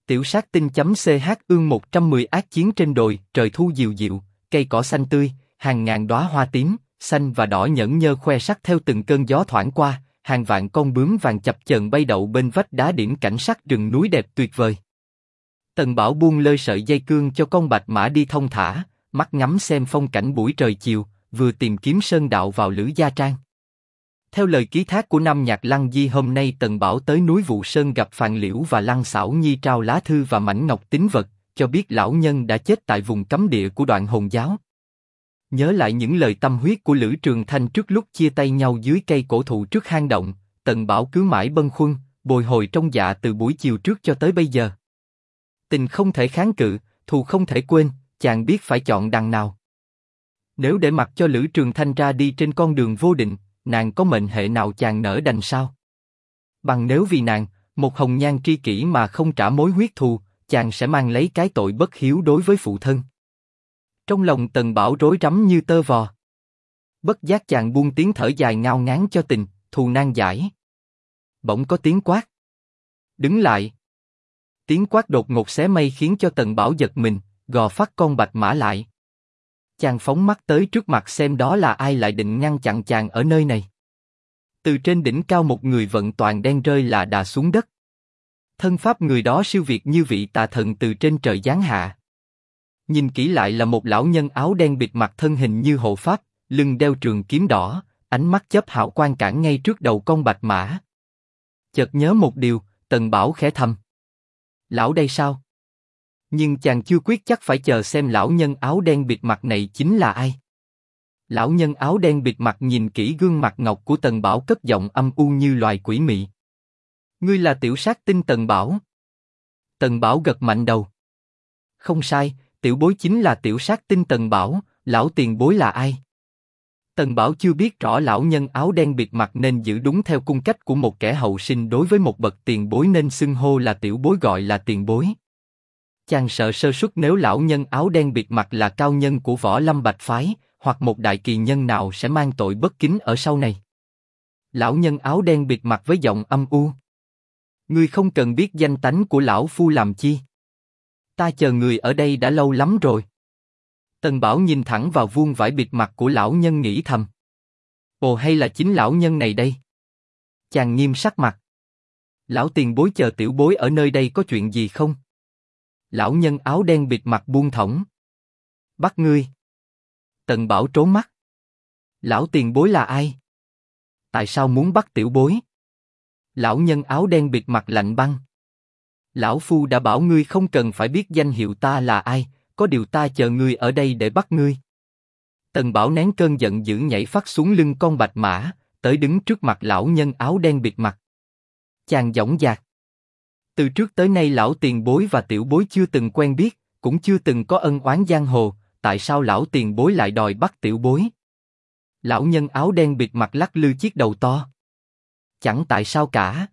Tiểu sát tinh.ch ương 110 ác chiến trên đồi, trời thu dịu dịu, cây cỏ xanh tươi, hàng ngàn đóa hoa tím, xanh và đỏ nhẫn nhơ khoe sắc theo từng cơn gió thoảng qua, hàng vạn con bướm vàng chập chờn bay đậu bên vách đá điểm cảnh sắc rừng núi đẹp tuyệt vời. Tần Bảo buông lơi sợi dây cương cho con bạch mã đi thong thả, mắt ngắm xem phong cảnh buổi trời chiều, vừa tìm kiếm sơn đạo vào Lữ Gia Trang. Theo lời ký thác của Nam Nhạc Lăng Di, hôm nay Tần Bảo tới núi Vụ Sơn gặp Phàn Liễu và Lăng Xảo Nhi trao lá thư và mảnh ngọc tín vật, cho biết lão nhân đã chết tại vùng cấm địa của Đoạn Hồn giáo. Nhớ lại những lời tâm huyết của Lữ Trường Thanh trước lúc chia tay nhau dưới cây cổ thụ trước hang động, Tần Bảo cứ mãi bâng khuâng, bồi hồi trong dạ từ buổi chiều trước cho tới bây giờ. Tình không thể kháng cự, thù không thể quên, chàng biết phải chọn đằng nào. Nếu để mặc cho Lữ Trường Thanh ra đi trên con đường vô định, nàng có mệnh hệ nào chàng nỡ đành sao? Bằng nếu vì nàng, một hồng nhan tri kỷ mà không trả mối huyết thù, chàng sẽ mang lấy cái tội bất hiếu đối với phụ thân. Trong lòng Tần Bảo rối rắm như tơ vò. Bất giác chàng buông tiếng thở dài ngao ngán cho tình, thù nan giải. Bỗng có tiếng quát. Đứng lại. Tiếng quát đột ngột xé mây khiến cho Tần Bảo giật mình, gò phát con bạch mã lại. Chàng phóng mắt tới trước mặt xem đó là ai lại định ngăn chặn chàng ở nơi này. Từ trên đỉnh cao một người vận toàn đen rơi là đà xuống đất. Thân pháp người đó siêu việt như vị tà thần từ trên trời giáng hạ. Nhìn kỹ lại là một lão nhân áo đen bịt mặt, thân hình như hộ pháp, lưng đeo trường kiếm đỏ, ánh mắt chớp hào quang cản ngay trước đầu con bạch mã. Chợt nhớ một điều, Tần Bảo khẽ thầm. Lão đây sao? Nhưng chàng chưa quyết chắc, phải chờ xem lão nhân áo đen bịt mặt này chính là ai. Lão nhân áo đen bịt mặt nhìn kỹ gương mặt ngọc của Tần Bảo, cất giọng âm u như loài quỷ mị. Ngươi là tiểu sát tinh Tần Bảo? Tần Bảo gật mạnh đầu. Không sai, tiểu bối chính là tiểu sát tinh Tần Bảo. Lão tiền bối là ai? Tần Bảo chưa biết rõ lão nhân áo đen bịt mặt nên giữ đúng theo cung cách của một kẻ hậu sinh đối với một bậc tiền bối nên xưng hô là tiểu bối, gọi là tiền bối. Chàng sợ sơ suất nếu lão nhân áo đen bịt mặt là cao nhân của Võ Lâm Bạch phái, hoặc một đại kỳ nhân nào sẽ mang tội bất kính ở sau này. Lão nhân áo đen bịt mặt với giọng âm u. Ngươi không cần biết danh tánh của lão phu làm chi. Ta chờ người ở đây đã lâu lắm rồi. Tần Bảo nhìn thẳng vào vuông vải bịt mặt của lão nhân nghĩ thầm. Ồ, hay là chính lão nhân này đây? Chàng nghiêm sắc mặt. Lão tiền bối chờ tiểu bối ở nơi đây có chuyện gì không? Lão nhân áo đen bịt mặt buông thõng. Bắt ngươi. Tần Bảo trố mắt. Lão tiền bối là ai? Tại sao muốn bắt tiểu bối? Lão nhân áo đen bịt mặt lạnh băng. Lão phu đã bảo ngươi không cần phải biết danh hiệu ta là ai, có điều ta chờ ngươi ở đây để bắt ngươi. Tần Bảo nén cơn giận dữ nhảy phát xuống lưng con bạch mã, tới đứng trước mặt lão nhân áo đen bịt mặt. Chàng dõng dạc. Từ trước tới nay lão tiền bối và tiểu bối chưa từng quen biết, cũng chưa từng có ân oán giang hồ, tại sao lão tiền bối lại đòi bắt tiểu bối? Lão nhân áo đen bịt mặt lắc lư chiếc đầu to. Chẳng tại sao cả.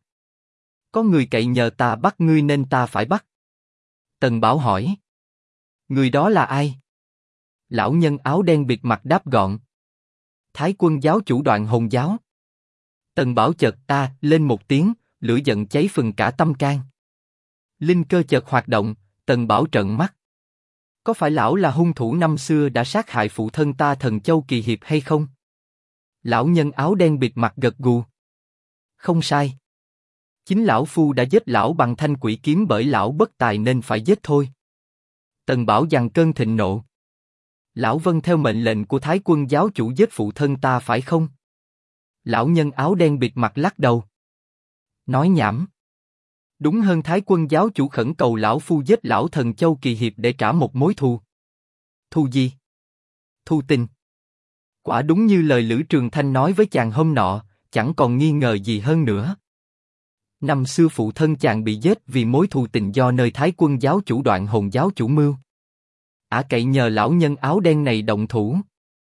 Có người cậy nhờ ta bắt ngươi nên ta phải bắt. Tần Bảo hỏi. Người đó là ai? Lão nhân áo đen bịt mặt đáp gọn. Thái Quân giáo chủ Đoạn Hồn giáo. Tần Bảo chợt ta lên một tiếng, lửa giận cháy phừng cả tâm can. Linh cơ chợt hoạt động, Tần Bảo trợn mắt. Có phải lão là hung thủ năm xưa đã sát hại phụ thân ta Thần Châu Kỳ Hiệp hay không? Lão nhân áo đen bịt mặt gật gù. Không sai. Chính lão phu đã giết lão bằng thanh quỷ kiếm, bởi lão bất tài nên phải giết thôi. Tần Bảo dằn cơn thịnh nộ. Lão vâng theo mệnh lệnh của Thái Quân giáo chủ giết phụ thân ta phải không? Lão nhân áo đen bịt mặt lắc đầu. Nói nhảm. Đúng hơn, Thái Quân giáo chủ khẩn cầu lão phu giết lão Thần Châu Kỳ Hiệp để trả một mối thù. Thù gì? Thù tình. Quả đúng như lời Lữ Trường Thanh nói với chàng hôm nọ, chẳng còn nghi ngờ gì hơn nữa. Năm xưa phụ thân chàng bị giết vì mối thù tình do nơi Thái Quân giáo chủ Đoạn Hồn giáo chủ mưu. Cậy nhờ lão nhân áo đen này động thủ.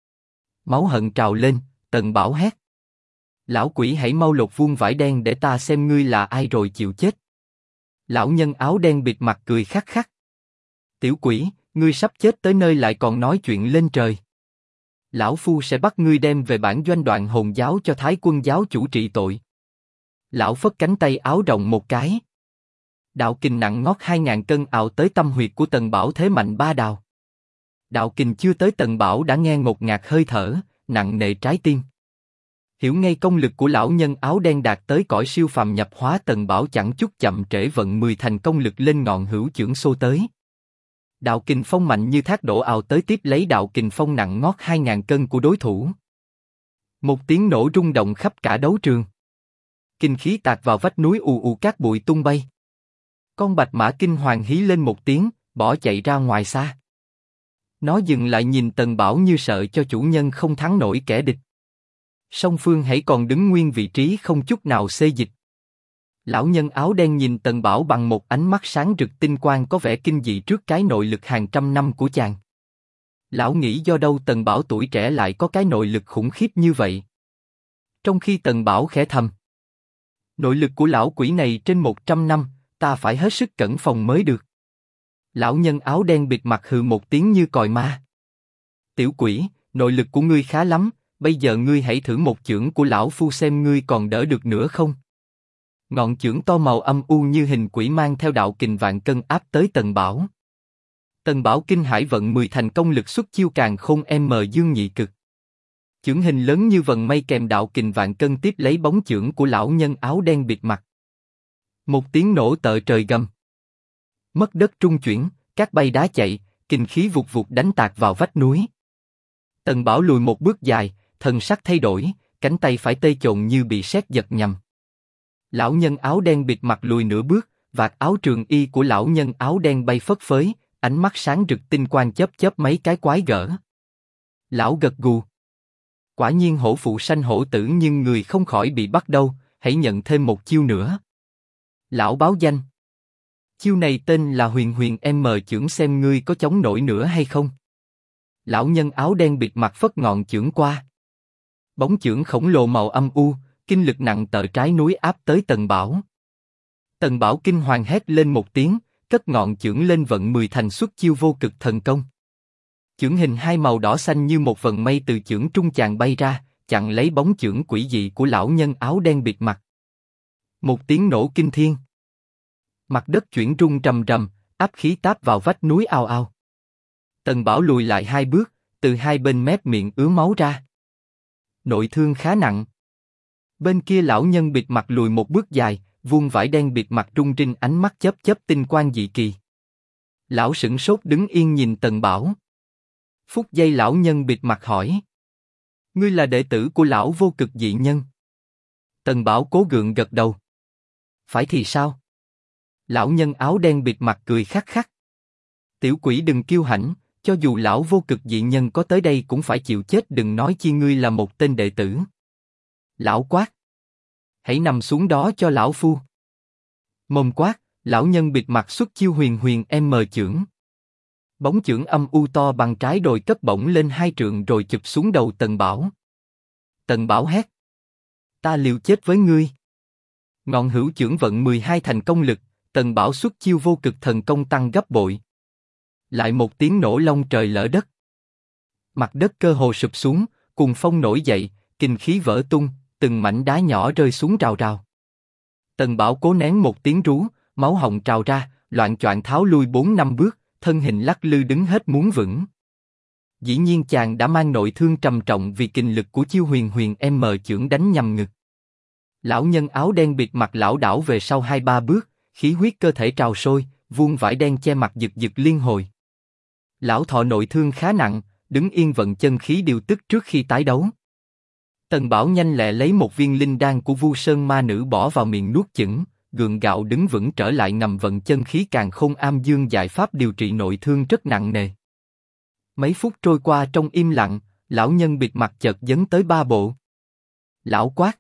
Máu hận trào lên, Tần Bảo hét. Lão quỷ, hãy mau lột vuông vải đen để ta xem ngươi là ai rồi chịu chết. Lão nhân áo đen bịt mặt cười khắc khắc. Tiểu quỷ, ngươi sắp chết tới nơi lại còn nói chuyện lên trời. Lão phu sẽ bắt ngươi đem về bản doanh Đoạn Hồn giáo cho Thái Quân giáo chủ trị tội. Lão phất cánh tay áo rộng một cái. Đạo kình nặng ngót 2.000 cân ào tới tâm huyệt của Tần Bảo thế mạnh ba đào. Đạo kình chưa tới Tần Bảo đã nghe ngột ngạt hơi thở, nặng nề trái tim. Hiểu ngay công lực của lão nhân áo đen đạt tới cõi siêu phàm nhập hóa, Tần Bảo chẳng chút chậm trễ vận 10 thành công lực lên ngọn hữu chưởng xô tới. Đạo kình phong mạnh như thác đổ ào tới tiếp lấy đạo kình phong nặng ngót 2.000 cân của đối thủ. Một tiếng nổ rung động khắp cả đấu trường. Kinh khí tạt vào vách núi, ù ù cát bụi tung bay. Con bạch mã kinh hoàng hí lên một tiếng, bỏ chạy ra ngoài xa. Nó dừng lại nhìn Tần Bảo như sợ cho chủ nhân không thắng nổi kẻ địch. Song phương hãy còn đứng nguyên vị trí không chút nào xê dịch. Lão nhân áo đen nhìn Tần Bảo bằng một ánh mắt sáng rực tinh quang có vẻ kinh dị trước cái nội lực hàng trăm năm của chàng. Lão nghĩ do đâu Tần Bảo tuổi trẻ lại có cái nội lực khủng khiếp như vậy. Trong khi Tần Bảo khẽ thầm. Nội lực của lão quỷ này trên 100 năm, ta phải hết sức cẩn phòng mới được. Lão nhân áo đen bịt mặt hừ một tiếng như còi ma. Tiểu quỷ, nội lực của ngươi khá lắm, bây giờ ngươi hãy thử một chưởng của lão phu xem ngươi còn đỡ được nữa không. Ngọn chưởng to màu âm u như hình quỷ mang theo đạo kình vạn cân áp tới Tần Bảo. Tần Bảo kinh hãi vận 10 thành công lực xuất chiêu càn khôn dương nhị cực. Chưởng hình lớn như vần mây kèm đạo kình vạn cân tiếp lấy bóng chưởng của lão nhân áo đen bịt mặt. Một tiếng nổ tợ trời gầm. Mất đất trung chuyển, cát bay đá chạy, kinh khí vụt vụt đánh tạc vào vách núi. Tần Bảo lùi một bước dài, thần sắc thay đổi, cánh tay phải tê chồn như bị sét giật nhầm. Lão nhân áo đen bịt mặt lùi nửa bước, vạt áo trường y của lão nhân áo đen bay phất phới, ánh mắt sáng rực tinh quang chớp chớp mấy cái quái gở. Lão gật gù. Quả nhiên hổ phụ sanh hổ tử nhưng người không khỏi bị bắt đâu, hãy nhận thêm một chiêu nữa. Lão báo danh. Chiêu này tên là huyền huyền chưởng, xem ngươi có chống nổi nữa hay không. Lão nhân áo đen bịt mặt phất ngọn chưởng qua. Bóng chưởng khổng lồ màu âm u, kinh lực nặng tợ trái núi áp tới Tần Bảo. Tần Bảo kinh hoàng hét lên một tiếng, cất ngọn chưởng lên vận 10 thành xuất chiêu vô cực thần công. Chưởng hình hai màu đỏ xanh như một vần mây từ chưởng trung chàng bay ra, chặn lấy bóng chưởng quỷ dị của lão nhân áo đen bịt mặt. Một tiếng nổ kinh thiên. Mặt đất chuyển rung rầm rầm, áp khí táp vào vách núi ào ào. Tần Bảo lùi lại 2 bước, từ hai bên mép miệng ứa máu ra. Nội thương khá nặng. Bên kia lão nhân bịt mặt lùi một bước dài, vuông vải đen bịt mặt rung rinh, ánh mắt chớp chớp tinh quang dị kỳ. Lão sửng sốt đứng yên nhìn Tần Bảo. Phút giây lão nhân bịt mặt hỏi: ngươi là đệ tử của lão vô cực dị nhân? Tần Bảo cố gượng gật đầu. Phải thì sao? Lão nhân áo đen bịt mặt cười khắc khắc. Tiểu quỷ đừng kiêu hãnh, cho dù lão vô cực dị nhân có tới đây cũng phải chịu chết, đừng nói chi ngươi là một tên đệ tử. Lão quát. Hãy nằm xuống đó cho lão phu. Mồm quát, lão nhân bịt mặt xuất chiêu huyền huyền chưởng. Bóng chưởng âm u to bằng trái đồi cất bổng lên 2 trượng rồi chụp xuống đầu Tần Bảo. Tần Bảo hét. Ta liều chết với ngươi. Ngọn hữu chưởng vận 12 thành công lực, Tần Bảo xuất chiêu vô cực thần công tăng gấp bội. Lại một tiếng nổ long trời lở đất. Mặt đất cơ hồ sụp xuống, cùng phong nổi dậy, kinh khí vỡ tung, từng mảnh đá nhỏ rơi xuống rào rào. Tần Bảo cố nén một tiếng rú, máu hồng trào ra, loạng choạng tháo lui 4-5 bước, thân hình lắc lư đứng hết muốn vững. Dĩ nhiên chàng đã mang nội thương trầm trọng vì kinh lực của chiêu huyền huyền chưởng đánh nhằm ngực. Lão nhân áo đen bịt mặt lão đảo về sau 2-3 bước, khí huyết cơ thể trào sôi, vuông vải đen che mặt giật giật liên hồi. Lão thọ nội thương khá nặng, đứng yên vận chân khí điều tức trước khi tái đấu. Tần Bảo nhanh lẹ lấy một viên linh đan của Vu Sơn ma nữ bỏ vào miệng nuốt chửng, gượng gạo đứng vững trở lại ngầm vận chân khí càn khôn dương giải pháp điều trị nội thương rất nặng nề. Mấy phút trôi qua trong im lặng, lão nhân bịt mặt chợt dấn tới 3 bộ. Lão quát.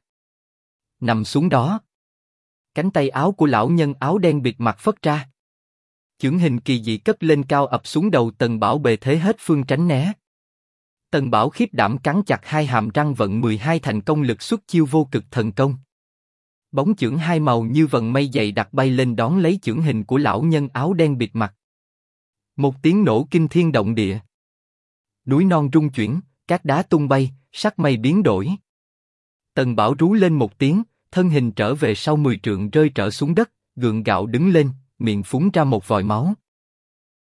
Nằm xuống đó. Cánh tay áo của lão nhân áo đen bịt mặt phất ra. Chưởng hình kỳ dị cất lên cao ập xuống đầu Tần Bảo, bề thế hết phương tránh né. Tần Bảo khiếp đảm cắn chặt 2 hàm răng vận 12 thành công lực xuất chiêu vô cực thần công. Bóng chưởng hai màu như vần mây dày đặc bay lên đón lấy chưởng hình của lão nhân áo đen bịt mặt. Một tiếng nổ kinh thiên động địa. Núi non rung chuyển, cát đá tung bay, sắc mây biến đổi. Tần Bảo rú lên một tiếng, thân hình trở về sau 10 trượng rơi trở xuống đất, gượng gạo đứng lên, miệng phúng ra một vòi máu.